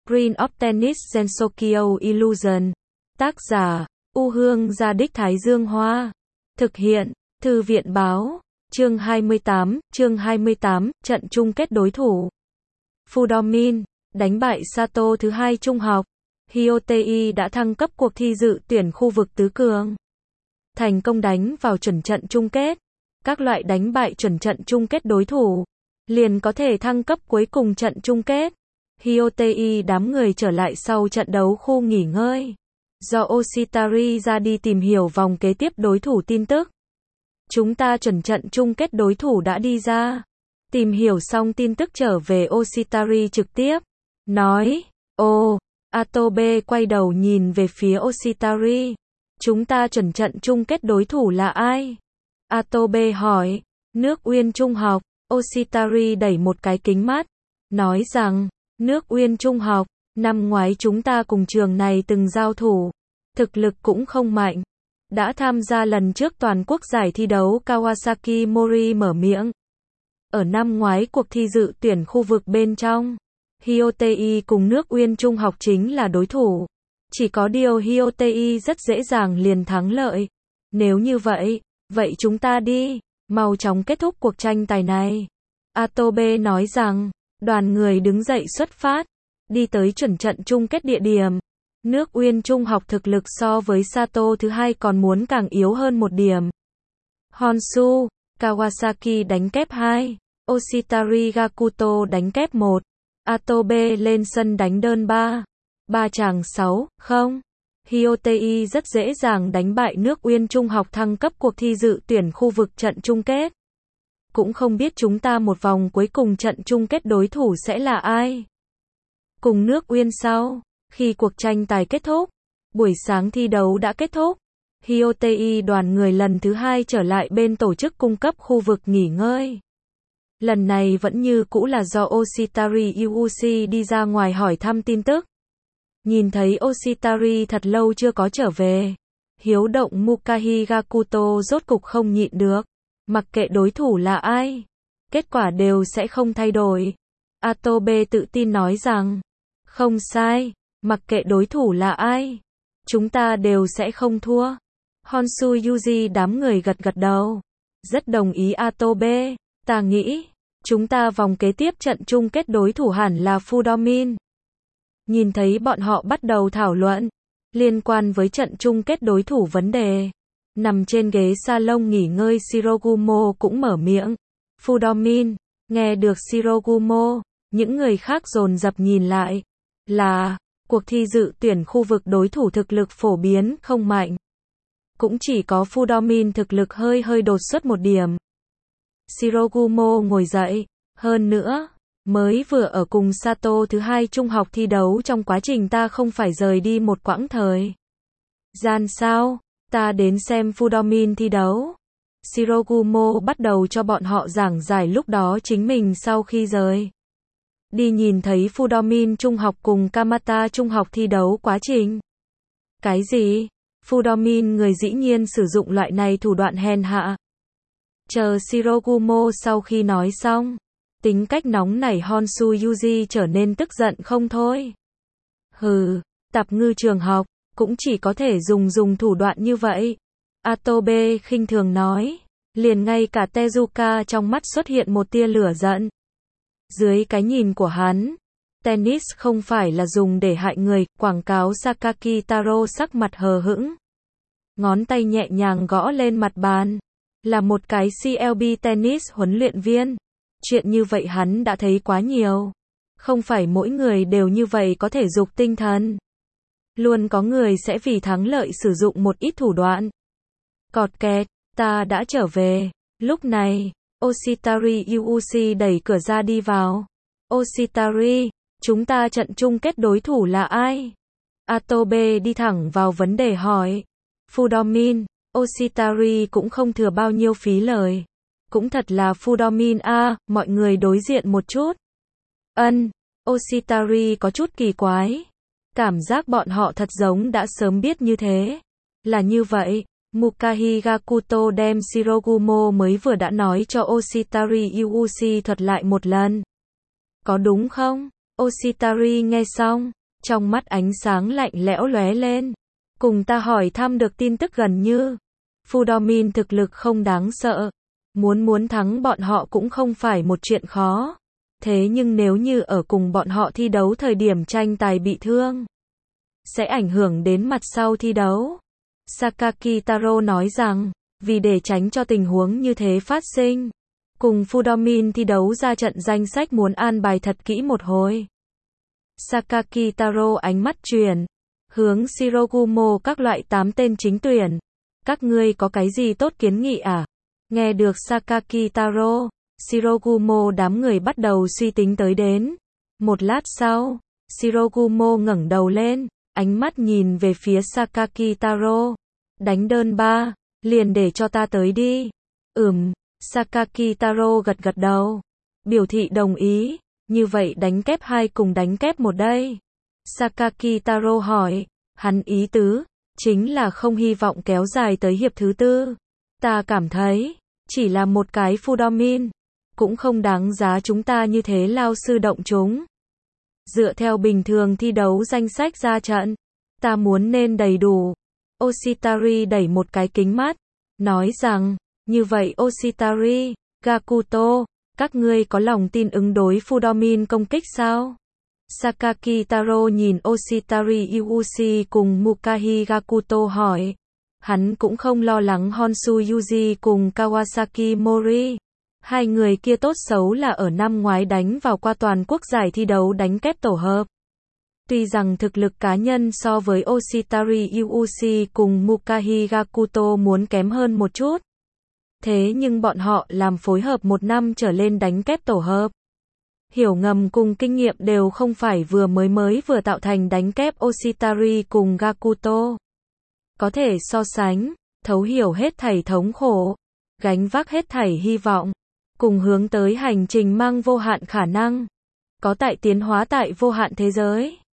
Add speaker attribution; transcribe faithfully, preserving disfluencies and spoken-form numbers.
Speaker 1: Screen of Tennis Gensokyo Illusion. Tác giả, U Hương Gia Đích Thái Dương Hoa. Thực hiện, Thư viện Báo. Chương hai mươi tám, chương hai mươi tám, trận chung kết đối thủ. Fudomin, đánh bại Sato thứ hai trung học. Hyotei đã thăng cấp cuộc thi dự tuyển khu vực tứ cường. Thành công đánh vào chuẩn trận chung kết. Các loại đánh bại chuẩn trận chung kết đối thủ, liền có thể thăng cấp cuối cùng trận chung kết. Hyotei đám người trở lại sau trận đấu khu nghỉ ngơi. Do Oshitari ra đi tìm hiểu vòng kế tiếp đối thủ tin tức. Chúng ta chuẩn trận chung kết đối thủ đã đi ra. Tìm hiểu xong tin tức trở về Oshitari trực tiếp. Nói, ồ, Atobe quay đầu nhìn về phía Oshitari. Chúng ta chuẩn trận chung kết đối thủ là ai? Atobe hỏi, nước Uyên Trung học. Oshitari đẩy một cái kính mắt. Nói rằng, nước Uyên Trung học, năm ngoái chúng ta cùng trường này từng giao thủ. Thực lực cũng không mạnh. Đã tham gia lần trước toàn quốc giải thi đấu Kawasaki Mori mở miệng. Ở năm ngoái cuộc thi dự tuyển khu vực bên trong, Hyotei cùng nước Uyên Trung học chính là đối thủ. Chỉ có điều Hyotei rất dễ dàng liền thắng lợi. Nếu như vậy, vậy chúng ta đi, mau chóng kết thúc cuộc tranh tài này. Atobe nói rằng, đoàn người đứng dậy xuất phát, đi tới chuẩn trận chung kết địa điểm. Nước Uyên Trung học thực lực so với Sato thứ hai còn muốn càng yếu hơn một điểm. Honshu, Kawasaki đánh kép hai, Oshitari Gakuto đánh kép một, Atobe lên sân đánh đơn ba. Ba chàng sáu, không. Hyotei rất dễ dàng đánh bại nước Uyên Trung học thăng cấp cuộc thi dự tuyển khu vực trận chung kết. Cũng không biết chúng ta một vòng cuối cùng trận chung kết đối thủ sẽ là ai. Cùng nước Uyên sau, khi cuộc tranh tài kết thúc, buổi sáng thi đấu đã kết thúc. Hyotei đoàn người lần thứ hai trở lại bên tổ chức cung cấp khu vực nghỉ ngơi. Lần này vẫn như cũ là do Oshitari Yuuchi đi ra ngoài hỏi thăm tin tức. Nhìn thấy Oshitari thật lâu chưa có trở về, hiếu động Mukahi Gakuto rốt cục không nhịn được. Mặc kệ đối thủ là ai, kết quả đều sẽ không thay đổi. Atobe tự tin nói rằng, không sai, mặc kệ đối thủ là ai, chúng ta đều sẽ không thua. Honshu Yuji đám người gật gật đầu. Rất đồng ý Atobe, ta nghĩ, chúng ta vòng kế tiếp trận chung kết đối thủ hẳn là Fudomin. Nhìn thấy bọn họ bắt đầu thảo luận liên quan với trận chung kết đối thủ vấn đề. Nằm trên ghế salon nghỉ ngơi Shirogumo cũng mở miệng. Fudomin, nghe được Shirogumo, những người khác dồn dập nhìn lại. Là, cuộc thi dự tuyển khu vực đối thủ thực lực phổ biến không mạnh. Cũng chỉ có Fudomin thực lực hơi hơi đột xuất một điểm. Shirogumo ngồi dậy, hơn nữa, mới vừa ở cùng Sato thứ hai trung học thi đấu trong quá trình ta không phải rời đi một quãng thời gian sao, ta đến xem Fudomin thi đấu. Shirogumo bắt đầu cho bọn họ giảng giải lúc đó chính mình sau khi rời đi nhìn thấy Fudomin trung học cùng Kamata trung học thi đấu quá trình. Cái gì? Fudomin người dĩ nhiên sử dụng loại này thủ đoạn hèn hạ. Chờ Shirogumo sau khi nói xong, tính cách nóng nảy Honshu Yuji trở nên tức giận không thôi. Hừ, tạp ngư trường học, cũng chỉ có thể dùng dùng thủ đoạn như vậy. Atobe khinh thường nói, liền ngay cả Tezuka trong mắt xuất hiện một tia lửa giận. Dưới cái nhìn của hắn, tennis không phải là dùng để hại người, quảng cáo Sakaki Taro sắc mặt hờ hững. Ngón tay nhẹ nhàng gõ lên mặt bàn. Là một cái xê lờ bê tennis huấn luyện viên. Chuyện như vậy hắn đã thấy quá nhiều. Không phải mỗi người đều như vậy có thể dục tinh thần. Luôn có người sẽ vì thắng lợi sử dụng một ít thủ đoạn. Cọt kẹt, ta đã trở về. Lúc này, Oshitari Yuuchi đẩy cửa ra đi vào. Oshitari, chúng ta trận chung kết đối thủ là ai? Atobe đi thẳng vào vấn đề hỏi. Fudomin, Oshitari cũng không thừa bao nhiêu phí lời. Cũng thật là Fudomin a, à, mọi người đối diện một chút. Ân, Oshitari có chút kỳ quái. Cảm giác bọn họ thật giống đã sớm biết như thế. Là như vậy, Mukahi Gakuto đem Shirogumo mới vừa đã nói cho Oshitari Yuuchi thuật lại một lần. Có đúng không? Oshitari nghe xong, Trong mắt ánh sáng lạnh lẽo lóe lên. Cùng ta hỏi thăm được tin tức gần như. Fudomin thực lực không đáng sợ. Muốn muốn thắng bọn họ cũng không phải một chuyện khó. Thế nhưng nếu như ở cùng bọn họ thi đấu thời điểm tranh tài bị thương, sẽ ảnh hưởng đến mặt sau thi đấu. Sakaki Taro nói rằng, vì để tránh cho tình huống như thế phát sinh, cùng Fudomin thi đấu ra trận danh sách muốn an bài thật kỹ một hồi. Sakaki Taro ánh mắt chuyển hướng Shirogumo các loại tám tên chính tuyển. Các ngươi có cái gì tốt kiến nghị à? Nghe được Sakaki Taro, Shirogumo đám người bắt đầu suy tính tới đến. Một lát sau, Shirogumo ngẩng đầu lên, ánh mắt nhìn về phía Sakaki Taro. Đánh đơn ba, liền để cho ta tới đi. Ừm, Sakaki Taro gật gật đầu, biểu thị đồng ý. Như vậy đánh kép hai cùng đánh kép một đây. Sakaki Taro hỏi, hắn ý tứ, chính là không hy vọng kéo dài tới hiệp thứ tư. Ta cảm thấy, chỉ là một cái Fudomin, cũng không đáng giá chúng ta như thế lao sư động chúng. Dựa theo bình thường thi đấu danh sách ra trận, ta muốn nên đầy đủ. Oshitari đẩy một cái kính mắt, nói rằng, như vậy Oshitari, Gakuto, các ngươi có lòng tin ứng đối Fudomin công kích sao? Sakaki Taro nhìn Oshitari Yuushi cùng Mukahi Gakuto hỏi. Hắn cũng không lo lắng Honshu Yuji cùng Kawasaki Mori. Hai người kia tốt xấu là ở năm ngoái đánh vào qua toàn quốc giải thi đấu đánh kép tổ hợp. Tuy rằng thực lực cá nhân so với Oshitari Yuushi cùng Mukahi Gakuto muốn kém hơn một chút. Thế nhưng bọn họ làm phối hợp một năm trở lên đánh kép tổ hợp. Hiểu ngầm cùng kinh nghiệm đều không phải vừa mới mới vừa tạo thành đánh kép Oshitari cùng Gakuto. Có thể so sánh, thấu hiểu hết thảy thống khổ, gánh vác hết thảy hy vọng, cùng hướng tới hành trình mang vô hạn khả năng, có tại tiến hóa tại vô hạn thế giới.